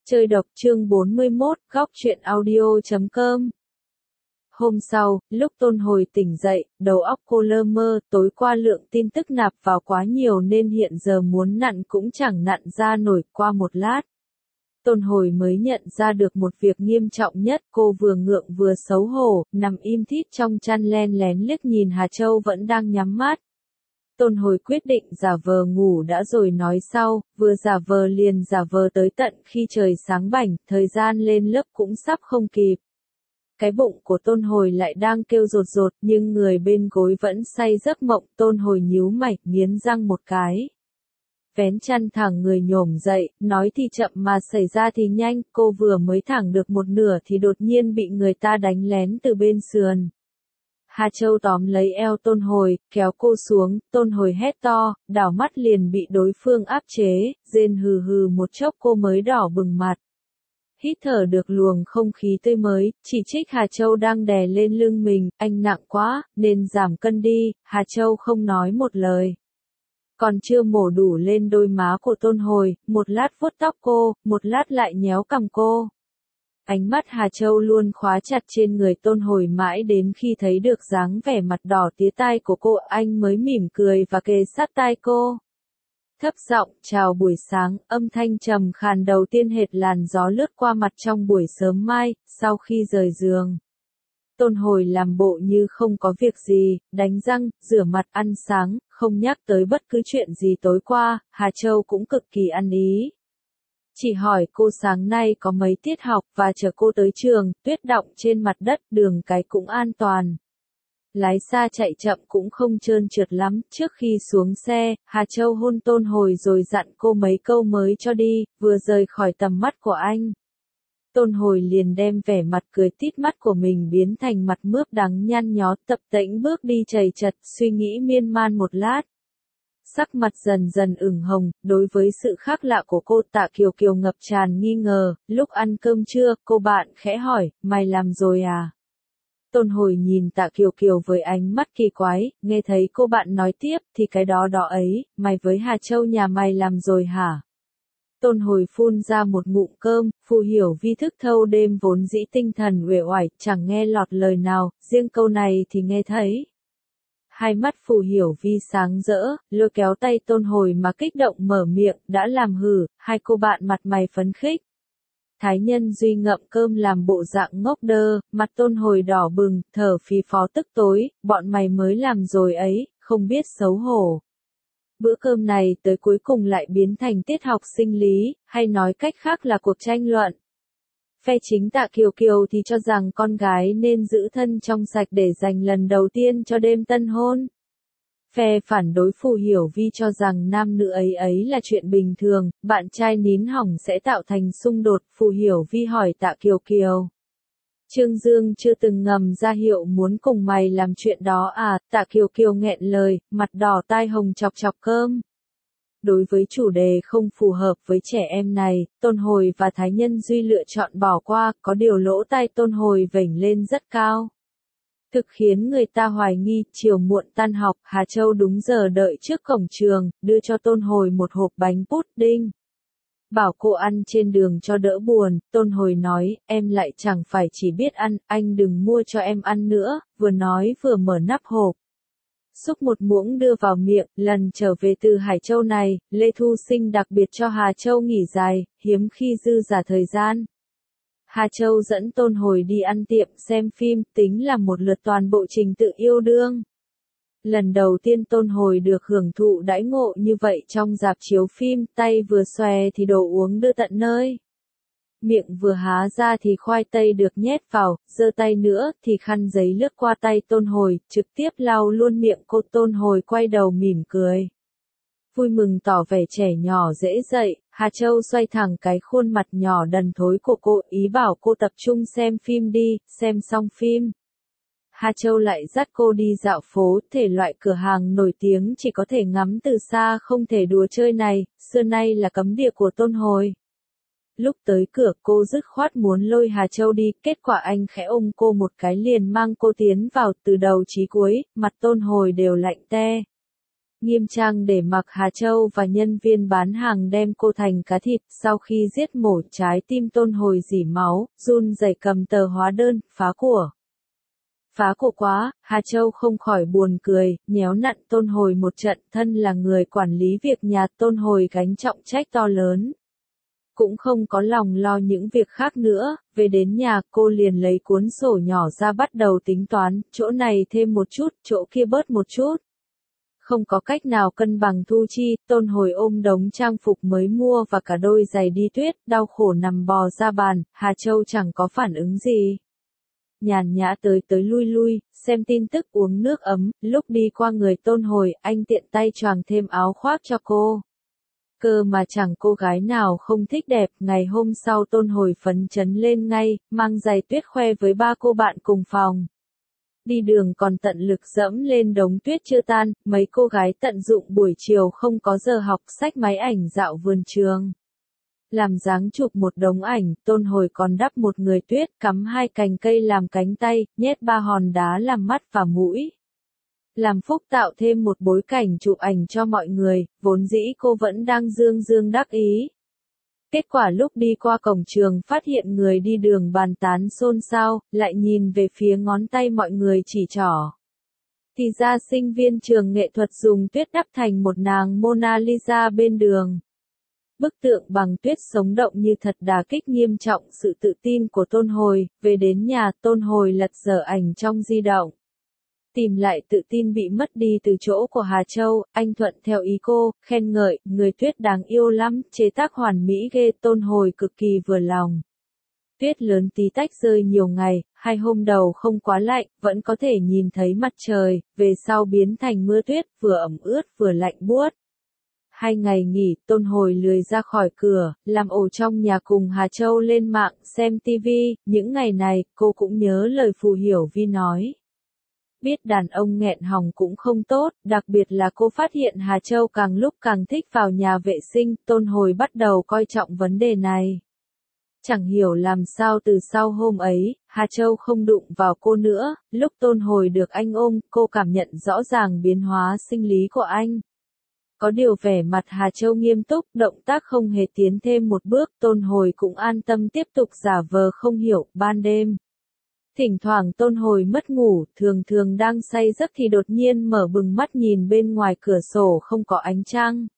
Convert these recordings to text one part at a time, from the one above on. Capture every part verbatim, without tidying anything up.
Chơi độc chương bốn mươi mốt, góc truyện audio chấm com. Hôm sau, lúc Tôn Hồi tỉnh dậy, đầu óc cô lơ mơ, tối qua lượng tin tức nạp vào quá nhiều nên hiện giờ muốn nặn cũng chẳng nặn ra nổi. Qua một lát, Tôn Hồi mới nhận ra được một việc nghiêm trọng nhất. Cô vừa ngượng vừa xấu hổ, nằm im thít trong chăn len lén liếc nhìn Hà Châu vẫn đang nhắm mắt. Tôn Hồi quyết định giả vờ ngủ đã rồi nói sau, vừa giả vờ liền giả vờ tới tận khi trời sáng bảnh, thời gian lên lớp cũng sắp không kịp. Cái bụng của Tôn Hồi lại đang kêu rột rột, nhưng người bên gối vẫn say giấc mộng. Tôn Hồi nhíu mày, nghiến răng một cái. Vén chăn thẳng người nhổm dậy, nói thì chậm mà xảy ra thì nhanh. Cô vừa mới thẳng được một nửa thì đột nhiên bị người ta đánh lén từ bên sườn. Hà Châu tóm lấy eo Tôn Hồi, kéo cô xuống. Tôn Hồi hét to, đảo mắt liền bị đối phương áp chế, rên hừ hừ một chốc cô mới đỏ bừng mặt. Hít thở được luồng không khí tươi mới, chỉ trích Hà Châu đang đè lên lưng mình, anh nặng quá, nên giảm cân đi. Hà Châu không nói một lời. Còn chưa mổ đủ lên đôi má của Tôn Hồi, một lát vuốt tóc cô, một lát lại nhéo cằm cô. Ánh mắt Hà Châu luôn khóa chặt trên người Tôn Hồi mãi đến khi thấy được dáng vẻ mặt đỏ tía tai của cô, anh mới mỉm cười và kề sát tai cô. Thấp giọng, chào buổi sáng, âm thanh trầm khàn đầu tiên hệt làn gió lướt qua mặt trong buổi sớm mai, sau khi rời giường. Tôn Hồi làm bộ như không có việc gì, đánh răng, rửa mặt, ăn sáng, không nhắc tới bất cứ chuyện gì tối qua. Hà Châu cũng cực kỳ ăn ý. Chỉ hỏi cô sáng nay có mấy tiết học và chở cô tới trường. Tuyết đọng trên mặt đất, đường cái cũng an toàn. Lái xa chạy chậm cũng không trơn trượt lắm. Trước khi xuống xe, Hà Châu hôn Tôn Hồi rồi dặn cô mấy câu mới cho đi, vừa rời khỏi tầm mắt của anh. Tôn Hồi liền đem vẻ mặt cười tít mắt của mình biến thành mặt mướp đắng nhăn nhó, tập tễnh bước đi chầy chật, suy nghĩ miên man một lát. Sắc mặt dần dần ửng hồng, đối với sự khác lạ của cô Tạ Kiều Kiều ngập tràn nghi ngờ. Lúc ăn cơm trưa, cô bạn khẽ hỏi, mày làm rồi à? Tôn Hồi nhìn Tạ Kiều Kiều với ánh mắt kỳ quái, nghe thấy cô bạn nói tiếp, thì cái đó đó ấy, mày với Hà Châu nhà mày làm rồi hả? Tôn Hồi phun ra một ngụm cơm, Phù Hiểu Vi thức thâu đêm vốn dĩ tinh thần uể oải, chẳng nghe lọt lời nào, riêng câu này thì nghe thấy. Hai mắt Phù Hiểu Vi sáng rỡ, lôi kéo tay Tôn Hồi mà kích động mở miệng, đã làm hử, hai cô bạn mặt mày phấn khích. Thái Nhân Duy ngậm cơm làm bộ dạng ngốc đơ, mặt Tôn Hồi đỏ bừng, thở phì phò tức tối, bọn mày mới làm rồi ấy, không biết xấu hổ. Bữa cơm này tới cuối cùng lại biến thành tiết học sinh lý, hay nói cách khác là cuộc tranh luận. Phe chính Tạ Kiều Kiều thì cho rằng con gái nên giữ thân trong sạch để dành lần đầu tiên cho đêm tân hôn. Phe phản đối Phù Hiểu Vi cho rằng nam nữ ấy ấy là chuyện bình thường, bạn trai nín hỏng sẽ tạo thành xung đột. Phù Hiểu Vi hỏi Tạ Kiều Kiều. Trương Dương chưa từng ngầm ra hiệu muốn cùng mày làm chuyện đó à? Tạ Kiều Kiều nghẹn lời, mặt đỏ tai hồng chọc chọc cơm. Đối với chủ đề không phù hợp với trẻ em này, Tôn Hồi và Thái Nhân Duy lựa chọn bỏ qua, có điều lỗ tai Tôn Hồi vểnh lên rất cao. Thực khiến người ta hoài nghi. Chiều muộn tan học, Hà Châu đúng giờ đợi trước cổng trường, đưa cho Tôn Hồi một hộp bánh pudding. Bảo cô ăn trên đường cho đỡ buồn. Tôn Hồi nói, em lại chẳng phải chỉ biết ăn, anh đừng mua cho em ăn nữa, vừa nói vừa mở nắp hộp. Xúc một muỗng đưa vào miệng. Lần trở về từ Hải Châu này, Lê Thu Sinh đặc biệt cho Hà Châu nghỉ dài, hiếm khi dư giả thời gian. Hà Châu dẫn Tôn Hồi đi ăn tiệm, xem phim, tính là một lượt toàn bộ trình tự yêu đương. Lần đầu tiên Tôn Hồi được hưởng thụ đãi ngộ như vậy trong rạp chiếu phim, tay vừa xòe thì đồ uống đưa tận nơi. Miệng vừa há ra thì khoai tây được nhét vào, giơ tay nữa thì khăn giấy lướt qua tay Tôn Hồi, trực tiếp lau luôn miệng cô. Tôn Hồi quay đầu mỉm cười. Vui mừng tỏ vẻ trẻ nhỏ dễ dậy, Hà Châu xoay thẳng cái khuôn mặt nhỏ đần thối của cô, ý bảo cô tập trung xem phim đi, xem xong phim. Hà Châu lại dắt cô đi dạo phố, thể loại cửa hàng nổi tiếng chỉ có thể ngắm từ xa không thể đùa chơi này, xưa nay là cấm địa của Tôn Hồi. Lúc tới cửa cô dứt khoát muốn lôi Hà Châu đi, kết quả anh khẽ ôm cô một cái liền mang cô tiến vào. Từ đầu chí cuối, mặt Tôn Hồi đều lạnh te. nghiêm trang để mặc Hà Châu và nhân viên bán hàng đem cô thành cá thịt. Sau khi giết mổ, trái tim Tôn Hồi rỉ máu, run rẩy cầm tờ hóa đơn, phá của. Phá của quá, Hà Châu không khỏi buồn cười, nhéo nặn Tôn Hồi một trận. Thân là người quản lý việc nhà, Tôn Hồi gánh trọng trách to lớn. Cũng không có lòng lo những việc khác nữa, về đến nhà cô liền lấy cuốn sổ nhỏ ra bắt đầu tính toán, chỗ này thêm một chút, chỗ kia bớt một chút. Không có cách nào cân bằng thu chi, Tôn Hồi ôm đống trang phục mới mua và cả đôi giày đi tuyết, đau khổ nằm bò ra bàn. Hà Châu chẳng có phản ứng gì. Nhàn nhã tới tới lui lui, xem tin tức, uống nước ấm. Lúc đi qua người Tôn Hồi, anh tiện tay choàng thêm áo khoác cho cô. Cơ mà chẳng cô gái nào không thích đẹp. Ngày hôm sau Tôn Hồi phấn chấn lên ngay, mang giày tuyết khoe với ba cô bạn cùng phòng. Đi đường còn tận lực dẫm lên đống tuyết chưa tan, mấy cô gái tận dụng buổi chiều không có giờ học, xách máy ảnh dạo vườn trường. Làm dáng chụp một đống ảnh, Tôn Hồi còn đắp một người tuyết, cắm hai cành cây làm cánh tay, nhét ba hòn đá làm mắt và mũi. Làm phúc tạo thêm một bối cảnh chụp ảnh cho mọi người, vốn dĩ cô vẫn đang dương dương đắc ý. Kết quả lúc đi qua cổng trường phát hiện người đi đường bàn tán xôn xao, lại nhìn về phía ngón tay mọi người chỉ trỏ. Thì ra sinh viên trường nghệ thuật dùng tuyết đắp thành một nàng Mona Lisa bên đường. Bức tượng bằng tuyết sống động như thật đả kích nghiêm trọng sự tự tin của Tôn Hồi. Về đến nhà, Tôn Hồi lật dở ảnh trong di động. Tìm lại tự tin bị mất đi từ chỗ của Hà Châu, anh thuận theo ý cô, khen ngợi, người tuyết đáng yêu lắm, chế tác hoàn mỹ ghê. Tôn Hồi cực kỳ vừa lòng. Tuyết lớn tí tách rơi nhiều ngày, hai hôm đầu không quá lạnh, vẫn có thể nhìn thấy mặt trời, về sau biến thành mưa tuyết, vừa ẩm ướt vừa lạnh buốt. Hai ngày nghỉ, Tôn Hồi lười ra khỏi cửa, làm ổ trong nhà cùng Hà Châu lên mạng, xem tivi. Những ngày này, cô cũng nhớ lời Phù Hiểu Vi nói. Biết đàn ông nghẹn họng cũng không tốt, đặc biệt là cô phát hiện Hà Châu càng lúc càng thích vào nhà vệ sinh. Tôn Hồi bắt đầu coi trọng vấn đề này. Chẳng hiểu làm sao từ sau hôm ấy, Hà Châu không đụng vào cô nữa. Lúc Tôn Hồi được anh ôm, cô cảm nhận rõ ràng biến hóa sinh lý của anh. Có điều vẻ mặt Hà Châu nghiêm túc, động tác không hề tiến thêm một bước. Tôn Hồi cũng an tâm tiếp tục giả vờ không hiểu. Ban đêm, thỉnh thoảng Tôn Hồi mất ngủ, thường thường đang say giấc thì đột nhiên mở bừng mắt nhìn bên ngoài cửa sổ không có ánh trăng.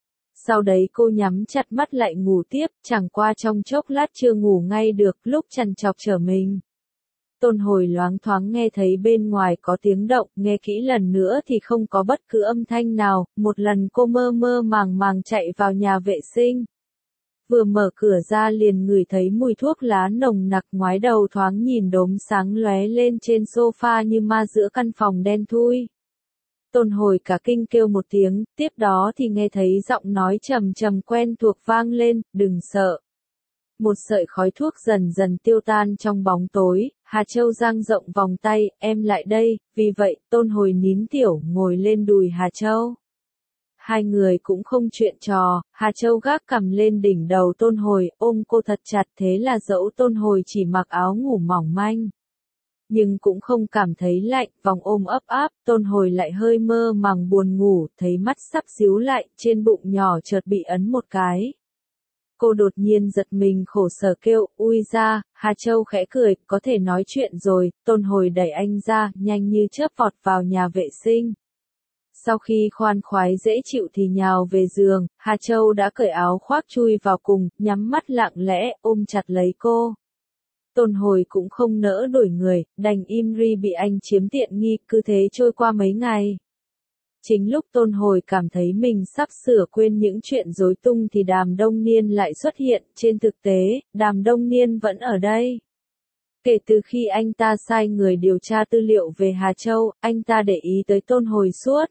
Sau đấy cô nhắm chặt mắt lại ngủ tiếp, chẳng qua trong chốc lát chưa ngủ ngay được, lúc trằn trọc trở mình. Tôn Hồi loáng thoáng nghe thấy bên ngoài có tiếng động, nghe kỹ lần nữa thì không có bất cứ âm thanh nào. Một lần cô mơ mơ màng màng chạy vào nhà vệ sinh. Vừa mở cửa ra liền ngửi thấy mùi thuốc lá nồng nặc, ngoái đầu thoáng nhìn đốm sáng lóe lên trên sofa như ma giữa căn phòng đen thui. Tôn Hồi cả kinh kêu một tiếng, tiếp đó thì nghe thấy giọng nói trầm trầm quen thuộc vang lên, đừng sợ. Một sợi khói thuốc dần dần tiêu tan trong bóng tối, Hà Châu dang rộng vòng tay, em lại đây. Vì vậy, Tôn Hồi nín tiểu, ngồi lên đùi Hà Châu. Hai người cũng không chuyện trò, Hà Châu gác cằm lên đỉnh đầu Tôn Hồi, ôm cô thật chặt, thế là dẫu Tôn Hồi chỉ mặc áo ngủ mỏng manh. Nhưng cũng không cảm thấy lạnh, vòng ôm ấp áp, Tôn Hồi lại hơi mơ màng buồn ngủ, thấy mắt sắp díu lại, trên bụng nhỏ chợt bị ấn một cái. Cô đột nhiên giật mình khổ sở kêu, ui ra. Hà Châu khẽ cười, có thể nói chuyện rồi. Tôn Hồi đẩy anh ra, nhanh như chớp vọt vào nhà vệ sinh. Sau khi khoan khoái dễ chịu thì nhào về giường, Hà Châu đã cởi áo khoác chui vào cùng, nhắm mắt lặng lẽ, ôm chặt lấy cô. Tôn Hồi cũng không nỡ đổi người, đành im ri bị anh chiếm tiện nghi, cứ thế trôi qua mấy ngày. Chính lúc Tôn Hồi cảm thấy mình sắp sửa quên những chuyện rối tung thì Đàm Đông Niên lại xuất hiện. Trên thực tế, Đàm Đông Niên vẫn ở đây. Kể từ khi anh ta sai người điều tra tư liệu về Hà Châu, anh ta để ý tới Tôn Hồi suốt.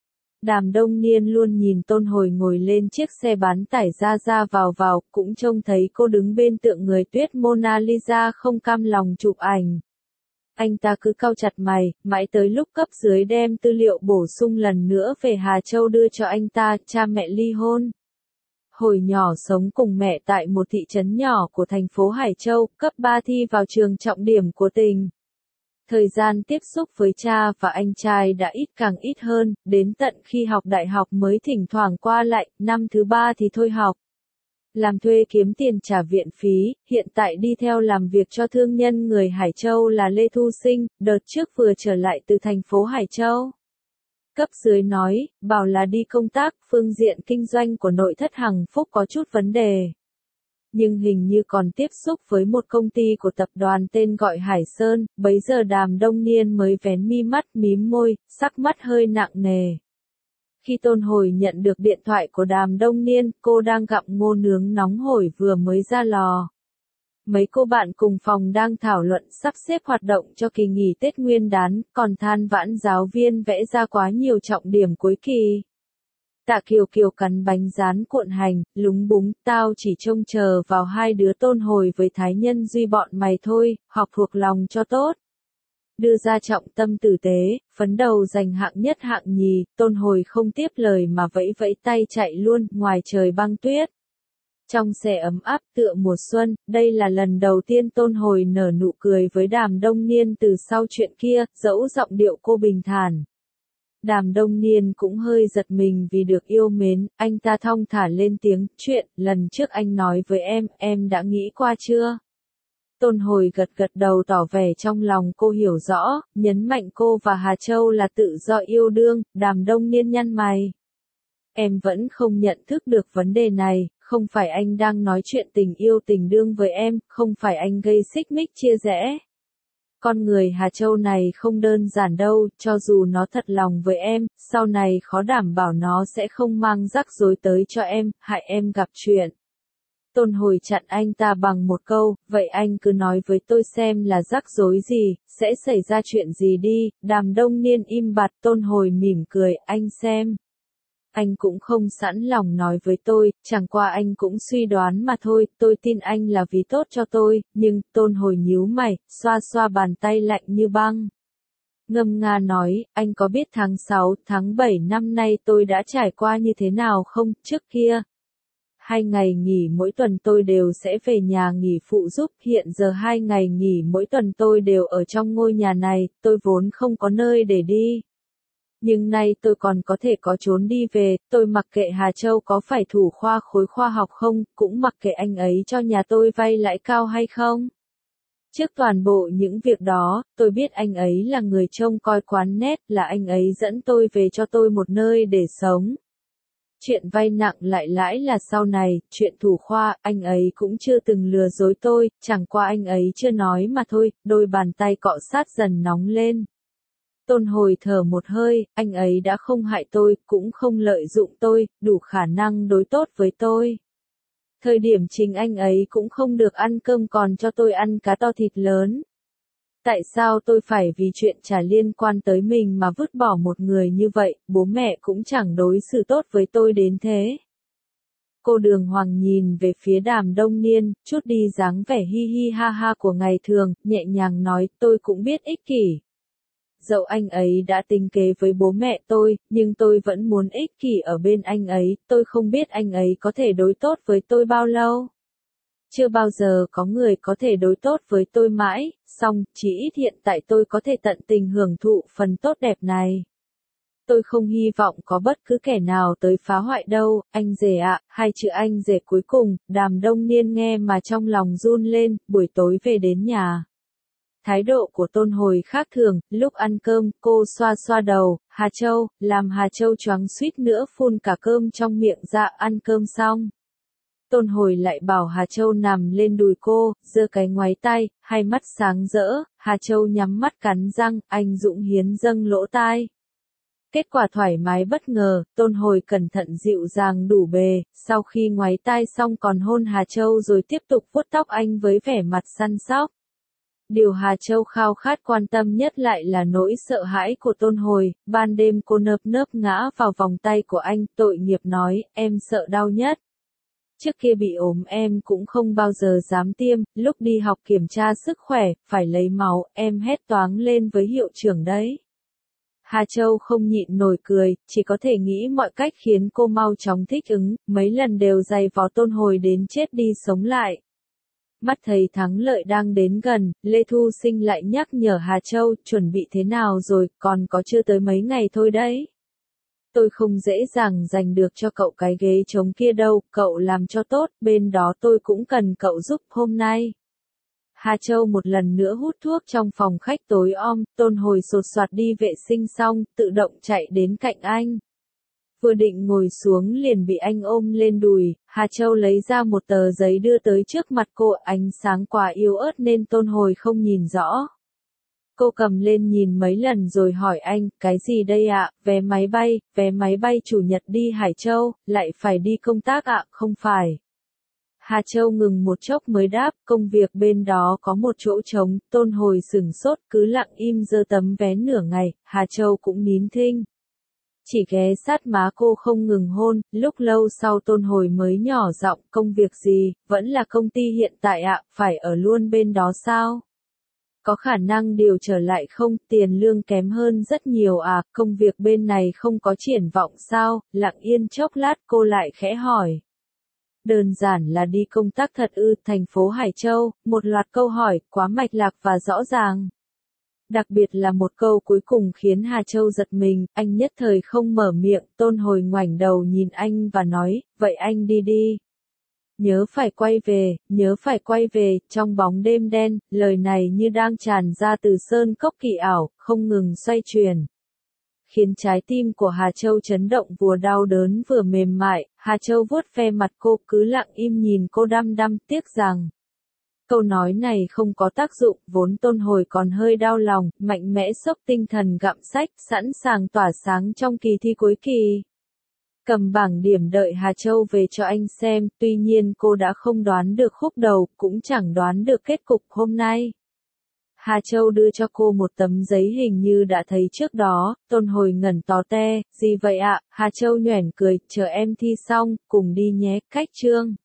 Đàm Đông Niên luôn nhìn Tôn Hồi ngồi lên chiếc xe bán tải ra ra vào vào, cũng trông thấy cô đứng bên tượng người tuyết Mona Lisa không cam lòng chụp ảnh. Anh ta cứ cau chặt mày, mãi tới lúc cấp dưới đem tư liệu bổ sung lần nữa về Hà Châu đưa cho anh ta. Cha mẹ ly hôn. Hồi nhỏ sống cùng mẹ tại một thị trấn nhỏ của thành phố Hải Châu, cấp ba thi vào trường trọng điểm của tỉnh. Thời gian tiếp xúc với cha và anh trai đã ít càng ít hơn, đến tận khi học đại học mới thỉnh thoảng qua lại, năm thứ ba thì thôi học. Làm thuê kiếm tiền trả viện phí, hiện tại đi theo làm việc cho thương nhân người Hải Châu là Lê Thu Sinh, đợt trước vừa trở lại từ thành phố Hải Châu. Cấp dưới nói, bảo là đi công tác, phương diện kinh doanh của nội thất Hằng Phúc có chút vấn đề. Nhưng hình như còn tiếp xúc với một công ty của tập đoàn tên gọi Hải Sơn, bấy giờ Đàm Đông Niên mới vén mi mắt mím môi, sắc mắt hơi nặng nề. Khi Tôn Hồi nhận được điện thoại của Đàm Đông Niên, cô đang gặm ngô nướng nóng hổi vừa mới ra lò. Mấy cô bạn cùng phòng đang thảo luận sắp xếp hoạt động cho kỳ nghỉ Tết Nguyên đán, còn than vãn giáo viên vẽ ra quá nhiều trọng điểm cuối kỳ. Tạ Kiều Kiều cắn bánh rán cuộn hành, lúng búng, tao chỉ trông chờ vào hai đứa Tôn Hồi với Thái Nhân Duy bọn mày thôi, học thuộc lòng cho tốt. Đưa ra trọng tâm tử tế, phấn đầu giành hạng nhất hạng nhì, Tôn Hồi không tiếp lời mà vẫy vẫy tay chạy luôn, ngoài trời băng tuyết. Trong xe ấm áp tựa mùa xuân, đây là lần đầu tiên Tôn Hồi nở nụ cười với Đàm Đông Niên từ sau chuyện kia, dẫu giọng điệu cô bình thản. Đàm Đông Niên cũng hơi giật mình vì được yêu mến, anh ta thong thả lên tiếng, chuyện, lần trước anh nói với em, em đã nghĩ qua chưa? Tôn Hồi gật gật đầu tỏ vẻ trong lòng cô hiểu rõ, nhấn mạnh cô và Hà Châu là tự do yêu đương, Đàm Đông Niên nhăn mày. Em vẫn không nhận thức được vấn đề này, không phải anh đang nói chuyện tình yêu tình đương với em, không phải anh gây xích mích chia rẽ. Con người Hà Châu này không đơn giản đâu, cho dù nó thật lòng với em, sau này khó đảm bảo nó sẽ không mang rắc rối tới cho em, hại em gặp chuyện. Tôn Hồi chặn anh ta bằng một câu, vậy anh cứ nói với tôi xem là rắc rối gì, sẽ xảy ra chuyện gì đi, Đàm Đông Niên im bặt. Tôn Hồi mỉm cười, anh xem. Anh cũng không sẵn lòng nói với tôi, chẳng qua anh cũng suy đoán mà thôi, tôi tin anh là vì tốt cho tôi, nhưng, Tôn Hồi nhíu mày, xoa xoa bàn tay lạnh như băng. Ngâm nga nói, anh có biết tháng sáu, tháng bảy năm nay tôi đã trải qua như thế nào không, trước kia? Hai ngày nghỉ mỗi tuần tôi đều sẽ về nhà nghỉ phụ giúp, hiện giờ hai ngày nghỉ mỗi tuần tôi đều ở trong ngôi nhà này, tôi vốn không có nơi để đi. Nhưng nay tôi còn có thể có trốn đi về, tôi mặc kệ Hà Châu có phải thủ khoa khối khoa học không, cũng mặc kệ anh ấy cho nhà tôi vay lãi cao hay không. Trước toàn bộ những việc đó, tôi biết anh ấy là người trông coi quán nét, là anh ấy dẫn tôi về cho tôi một nơi để sống. Chuyện vay nặng lại lãi là sau này, chuyện thủ khoa, anh ấy cũng chưa từng lừa dối tôi, chẳng qua anh ấy chưa nói mà thôi, đôi bàn tay cọ sát dần nóng lên. Tôn Hồi thở một hơi, anh ấy đã không hại tôi, cũng không lợi dụng tôi, đủ khả năng đối tốt với tôi. Thời điểm chính anh ấy cũng không được ăn cơm còn cho tôi ăn cá to thịt lớn. Tại sao tôi phải vì chuyện chả liên quan tới mình mà vứt bỏ một người như vậy, bố mẹ cũng chẳng đối xử tốt với tôi đến thế. Cô Đường Hoàng nhìn về phía Đàm Đông Niên, chút đi dáng vẻ hi hi ha ha của ngày thường, nhẹ nhàng nói, tôi cũng biết ích kỷ. Dẫu anh ấy đã tính kế với bố mẹ tôi, nhưng tôi vẫn muốn ích kỷ ở bên anh ấy, tôi không biết anh ấy có thể đối tốt với tôi bao lâu. Chưa bao giờ có người có thể đối tốt với tôi mãi, song, chỉ ít hiện tại tôi có thể tận tình hưởng thụ phần tốt đẹp này. Tôi không hy vọng có bất cứ kẻ nào tới phá hoại đâu, anh rể ạ, hai chữ anh rể cuối cùng, Đàm Đông Niên nghe mà trong lòng run lên, buổi tối về đến nhà. Thái độ của Tôn Hồi khác thường, lúc ăn cơm, cô xoa xoa đầu, Hà Châu, làm Hà Châu choáng suýt nữa phun cả cơm trong miệng ra. Ăn cơm xong. Tôn Hồi lại bảo Hà Châu nằm lên đùi cô, giơ cái ngoáy tay, hai mắt sáng rỡ, Hà Châu nhắm mắt cắn răng, anh Dũng Hiến dâng lỗ tai. Kết quả thoải mái bất ngờ, Tôn Hồi cẩn thận dịu dàng đủ bề, sau khi ngoáy tai xong còn hôn Hà Châu rồi tiếp tục vuốt tóc anh với vẻ mặt săn sóc. Điều Hà Châu khao khát quan tâm nhất lại là nỗi sợ hãi của Tôn Hồi, ban đêm cô nơm nớp ngã vào vòng tay của anh, tội nghiệp nói, em sợ đau nhất. Trước kia bị ốm em cũng không bao giờ dám tiêm, lúc đi học kiểm tra sức khỏe, phải lấy máu, em hét toáng lên với hiệu trưởng đấy. Hà Châu không nhịn nổi cười, chỉ có thể nghĩ mọi cách khiến cô mau chóng thích ứng, mấy lần đều giày vò Tôn Hồi đến chết đi sống lại. Mắt thấy thắng lợi đang đến gần, Lê Thu Sinh lại nhắc nhở Hà Châu, chuẩn bị thế nào rồi, còn có chưa tới mấy ngày thôi đấy. Tôi không dễ dàng giành được cho cậu cái ghế trống kia đâu, cậu làm cho tốt, bên đó tôi cũng cần cậu giúp hôm nay. Hà Châu một lần nữa hút thuốc trong phòng khách tối om, Tôn Hồi sột soạt đi vệ sinh xong, tự động chạy đến cạnh anh. Vừa định ngồi xuống liền bị anh ôm lên đùi, Hà Châu lấy ra một tờ giấy đưa tới trước mặt cô, ánh sáng quá yếu ớt nên Tôn Hồi không nhìn rõ. Cô cầm lên nhìn mấy lần rồi hỏi anh, cái gì đây ạ, vé máy bay, vé máy bay chủ nhật đi Hải Châu, lại phải đi công tác ạ, không phải. Hà Châu ngừng một chốc mới đáp, công việc bên đó có một chỗ trống, Tôn Hồi sửng sốt, cứ lặng im giơ tấm vé nửa ngày, Hà Châu cũng nín thinh. Chỉ ghé sát má cô không ngừng hôn, lúc lâu sau Tôn Hồi mới nhỏ giọng, công việc gì, vẫn là công ty hiện tại ạ, phải ở luôn bên đó sao? Có khả năng điều trở lại không, tiền lương kém hơn rất nhiều à, công việc bên này không có triển vọng sao, lặng yên chốc lát cô lại khẽ hỏi. Đơn giản là đi công tác thật ư, thành phố Hải Châu, một loạt câu hỏi, quá mạch lạc và rõ ràng. Đặc biệt là một câu cuối cùng khiến Hà Châu giật mình, anh nhất thời không mở miệng, Tôn Hồi ngoảnh đầu nhìn anh và nói, vậy anh đi đi. Nhớ phải quay về, nhớ phải quay về, trong bóng đêm đen, lời này như đang tràn ra từ sơn cốc kỳ ảo, không ngừng xoay chuyển. Khiến trái tim của Hà Châu chấn động vừa đau đớn vừa mềm mại, Hà Châu vuốt ve mặt cô cứ lặng im nhìn cô đăm đăm tiếc rằng. Câu nói này không có tác dụng, vốn Tôn Hồi còn hơi đau lòng, mạnh mẽ xốc tinh thần gặm sách, sẵn sàng tỏa sáng trong kỳ thi cuối kỳ. Cầm bảng điểm đợi Hà Châu về cho anh xem, tuy nhiên cô đã không đoán được khúc đầu, cũng chẳng đoán được kết cục hôm nay. Hà Châu đưa cho cô một tấm giấy hình như đã thấy trước đó, Tôn Hồi ngẩn tó te, gì vậy ạ, Hà Châu nhoẻn cười, chờ em thi xong, cùng đi nhé, cách chương.